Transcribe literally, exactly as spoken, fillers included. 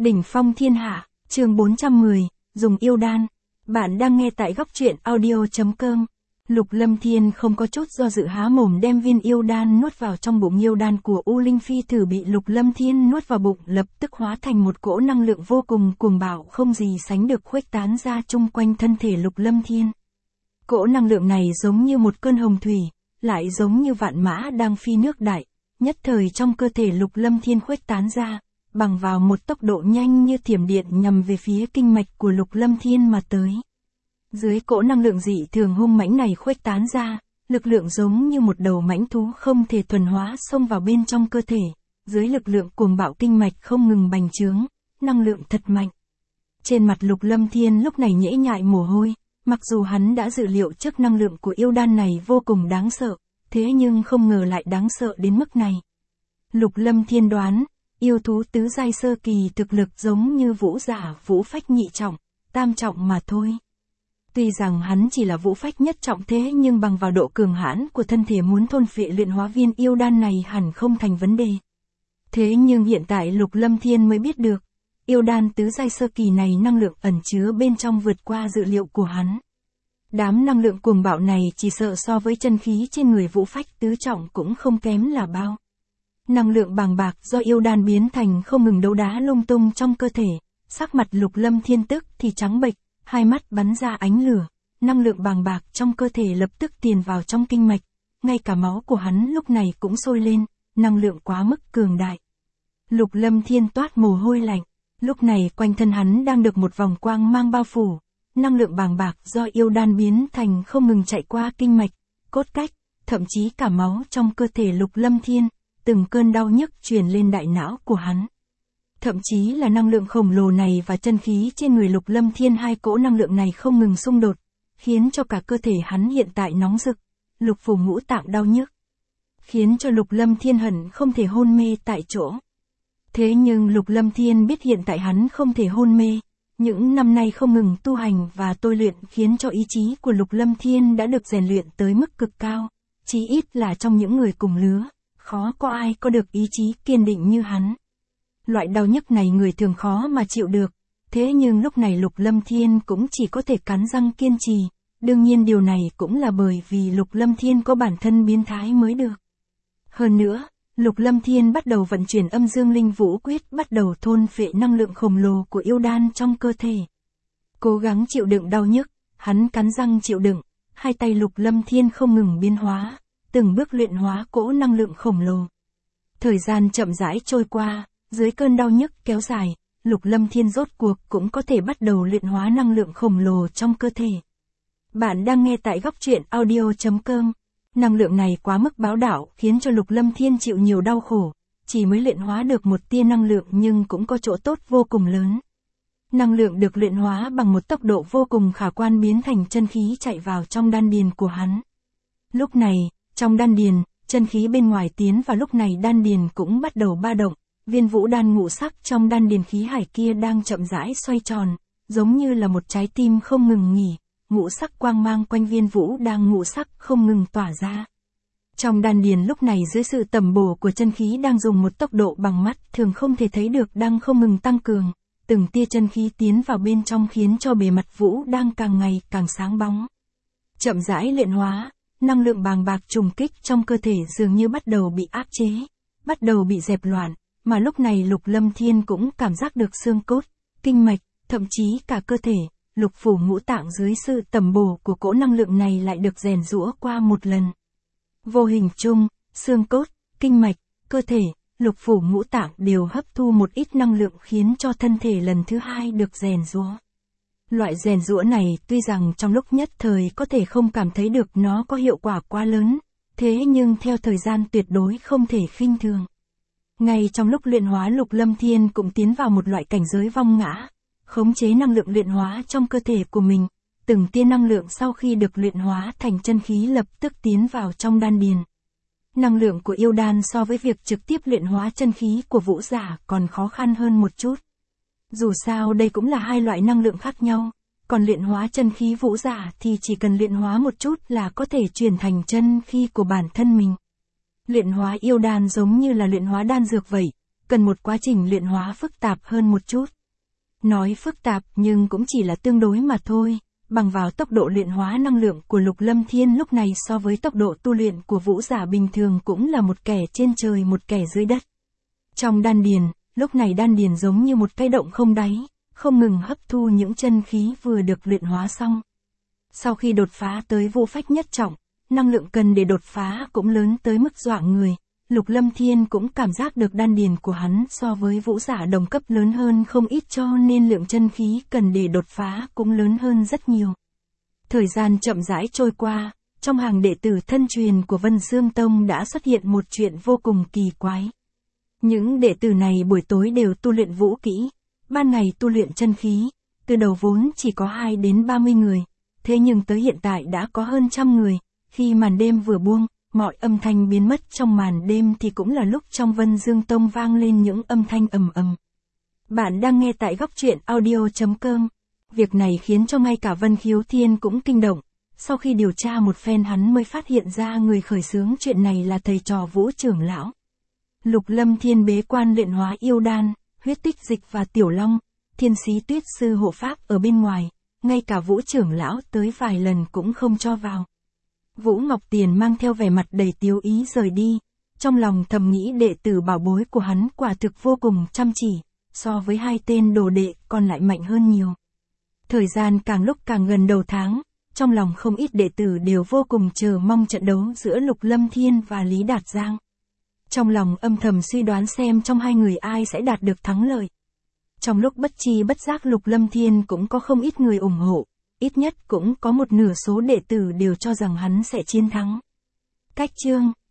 Đỉnh phong thiên hạ, chương bốn trăm mười, dùng yêu đan. Bạn đang nghe tại góc truyện audio chấm com. Lục Lâm Thiên không có chút do dự há mồm đem viên yêu đan nuốt vào trong bụng. Yêu đan của U Linh Phi Tử bị Lục Lâm Thiên nuốt vào bụng lập tức hóa thành một cỗ năng lượng vô cùng cuồng bạo không gì sánh được khuếch tán ra chung quanh thân thể Lục Lâm Thiên. Cỗ năng lượng này giống như một cơn hồng thủy, lại giống như vạn mã đang phi nước đại, nhất thời trong cơ thể Lục Lâm Thiên khuếch tán ra, bằng vào một tốc độ nhanh như thiểm điện nhằm về phía kinh mạch của Lục Lâm Thiên mà tới. Dưới cỗ năng lượng dị thường hung mãnh này khuếch tán ra, lực lượng giống như một đầu mãnh thú không thể thuần hóa xông vào bên trong cơ thể, dưới lực lượng cuồng bạo kinh mạch không ngừng bành trướng, năng lượng thật mạnh. Trên mặt Lục Lâm Thiên lúc này nhễ nhại mồ hôi, mặc dù hắn đã dự liệu trước năng lượng của yêu đan này vô cùng đáng sợ, thế nhưng không ngờ lại đáng sợ đến mức này. Lục Lâm Thiên đoán, yêu thú tứ giai sơ kỳ thực lực giống như vũ giả vũ phách nhị trọng, tam trọng mà thôi. Tuy rằng hắn chỉ là vũ phách nhất trọng thế nhưng bằng vào độ cường hãn của thân thể muốn thôn phệ luyện hóa viên yêu đan này hẳn không thành vấn đề. Thế nhưng hiện tại Lục Lâm Thiên mới biết được, yêu đan tứ giai sơ kỳ này năng lượng ẩn chứa bên trong vượt qua dự liệu của hắn. Đám năng lượng cuồng bạo này chỉ sợ so với chân khí trên người vũ phách tứ trọng cũng không kém là bao. Năng lượng bàng bạc do yêu đan biến thành không ngừng đấu đá lung tung trong cơ thể, sắc mặt Lục Lâm Thiên tức thì trắng bệch, hai mắt bắn ra ánh lửa, năng lượng bàng bạc trong cơ thể lập tức tiền vào trong kinh mạch, ngay cả máu của hắn lúc này cũng sôi lên, năng lượng quá mức cường đại. Lục Lâm Thiên toát mồ hôi lạnh, lúc này quanh thân hắn đang được một vòng quang mang bao phủ, năng lượng bàng bạc do yêu đan biến thành không ngừng chạy qua kinh mạch, cốt cách, thậm chí cả máu trong cơ thể Lục Lâm Thiên, từng cơn đau nhức truyền lên đại não của hắn. Thậm chí là năng lượng khổng lồ này và chân khí trên người Lục Lâm Thiên, hai cỗ năng lượng này không ngừng xung đột, khiến cho cả cơ thể hắn hiện tại nóng rực, lục phủ ngũ tạng đau nhức, khiến cho Lục Lâm Thiên hận không thể hôn mê tại chỗ. Thế nhưng Lục Lâm Thiên biết hiện tại hắn không thể hôn mê, những năm nay không ngừng tu hành và tôi luyện khiến cho ý chí của Lục Lâm Thiên đã được rèn luyện tới mức cực cao, chí ít là trong những người cùng lứa, khó có ai có được ý chí kiên định như hắn. Loại đau nhức này người thường khó mà chịu được, thế nhưng lúc này Lục Lâm Thiên cũng chỉ có thể cắn răng kiên trì, đương nhiên điều này cũng là bởi vì Lục Lâm Thiên có bản thân biến thái mới được. Hơn nữa, Lục Lâm Thiên bắt đầu vận chuyển âm dương linh vũ quyết, bắt đầu thôn phệ năng lượng khổng lồ của yêu đan trong cơ thể. Cố gắng chịu đựng đau nhức, hắn cắn răng chịu đựng, hai tay Lục Lâm Thiên không ngừng biến hóa, từng bước luyện hóa cỗ năng lượng khổng lồ. Thời gian chậm rãi trôi qua, dưới cơn đau nhức kéo dài, Lục Lâm Thiên rốt cuộc cũng có thể bắt đầu luyện hóa năng lượng khổng lồ trong cơ thể. Bạn đang nghe tại góc truyện audio chấm com. Năng lượng này quá mức bá đạo khiến cho Lục Lâm Thiên chịu nhiều đau khổ, chỉ mới luyện hóa được một tia năng lượng nhưng cũng có chỗ tốt vô cùng lớn. Năng lượng được luyện hóa bằng một tốc độ vô cùng khả quan biến thành chân khí chạy vào trong đan điền của hắn. Lúc này, trong đan điền, chân khí bên ngoài tiến và lúc này đan điền cũng bắt đầu ba động, viên vũ đan ngũ sắc trong đan điền khí hải kia đang chậm rãi xoay tròn, giống như là một trái tim không ngừng nghỉ. Ngũ sắc quang mang quanh viên vũ đang ngũ sắc không ngừng tỏa ra. Trong đan điền lúc này dưới sự tầm bổ của chân khí đang dùng một tốc độ bằng mắt thường không thể thấy được đang không ngừng tăng cường, từng tia chân khí tiến vào bên trong khiến cho bề mặt vũ đang càng ngày càng sáng bóng. Chậm rãi luyện hóa, năng lượng bàng bạc trùng kích trong cơ thể dường như bắt đầu bị áp chế, bắt đầu bị dẹp loạn, mà lúc này Lục Lâm Thiên cũng cảm giác được xương cốt, kinh mạch, thậm chí cả cơ thể. Lục phủ ngũ tạng dưới sự tầm bổ của cỗ năng lượng này lại được rèn giũa qua một lần. Vô hình chung, xương cốt, kinh mạch, cơ thể, lục phủ ngũ tạng đều hấp thu một ít năng lượng khiến cho thân thể lần thứ hai được rèn giũa. Loại rèn giũa này tuy rằng trong lúc nhất thời có thể không cảm thấy được nó có hiệu quả quá lớn, thế nhưng theo thời gian tuyệt đối không thể khinh thường. Ngay trong lúc luyện hóa Lục Lâm Thiên cũng tiến vào một loại cảnh giới vong ngã. Khống chế năng lượng luyện hóa trong cơ thể của mình, từng tia năng lượng sau khi được luyện hóa thành chân khí lập tức tiến vào trong đan điền. Năng lượng của yêu đan so với việc trực tiếp luyện hóa chân khí của vũ giả còn khó khăn hơn một chút. Dù sao đây cũng là hai loại năng lượng khác nhau, còn luyện hóa chân khí vũ giả thì chỉ cần luyện hóa một chút là có thể chuyển thành chân khí của bản thân mình. Luyện hóa yêu đan giống như là luyện hóa đan dược vậy, cần một quá trình luyện hóa phức tạp hơn một chút. Nói phức tạp nhưng cũng chỉ là tương đối mà thôi, bằng vào tốc độ luyện hóa năng lượng của Lục Lâm Thiên lúc này so với tốc độ tu luyện của vũ giả bình thường cũng là một kẻ trên trời một kẻ dưới đất. Trong đan điền, lúc này đan điền giống như một cái động không đáy, không ngừng hấp thu những chân khí vừa được luyện hóa xong. Sau khi đột phá tới vũ phách nhất trọng, năng lượng cần để đột phá cũng lớn tới mức dọa người. Lục Lâm Thiên cũng cảm giác được đan điền của hắn so với vũ giả đồng cấp lớn hơn không ít, cho nên lượng chân khí cần để đột phá cũng lớn hơn rất nhiều. Thời gian chậm rãi trôi qua, trong hàng đệ tử thân truyền của Vân Dương Tông đã xuất hiện một chuyện vô cùng kỳ quái. Những đệ tử này buổi tối đều tu luyện vũ kỹ, ban ngày tu luyện chân khí, từ đầu vốn chỉ có hai đến ba mươi người, thế nhưng tới hiện tại đã có hơn trăm người. Khi màn đêm vừa buông, mọi âm thanh biến mất trong màn đêm thì cũng là lúc trong Vân Dương Tông vang lên những âm thanh ầm ầm. Bạn đang nghe tại góc truyện audio chấm com. Việc này khiến cho ngay cả Vân Khiếu Thiên cũng kinh động. Sau khi điều tra một phen hắn mới phát hiện ra người khởi xướng chuyện này là thầy trò Vũ trưởng lão. Lục Lâm Thiên bế quan luyện hóa yêu đan, huyết tích dịch và tiểu long, Thiên Sĩ Tuyết sư hộ pháp ở bên ngoài, ngay cả Vũ trưởng lão tới vài lần cũng không cho vào. Vũ Ngọc Tiền mang theo vẻ mặt đầy tiếu ý rời đi, trong lòng thầm nghĩ đệ tử bảo bối của hắn quả thực vô cùng chăm chỉ, so với hai tên đồ đệ còn lại mạnh hơn nhiều. Thời gian càng lúc càng gần đầu tháng, trong lòng không ít đệ tử đều vô cùng chờ mong trận đấu giữa Lục Lâm Thiên và Lý Đạt Giang. Trong lòng âm thầm suy đoán xem trong hai người ai sẽ đạt được thắng lợi. Trong lúc bất chi bất giác Lục Lâm Thiên cũng có không ít người ủng hộ. Ít nhất cũng có một nửa số đệ tử đều cho rằng hắn sẽ chiến thắng. Cách chương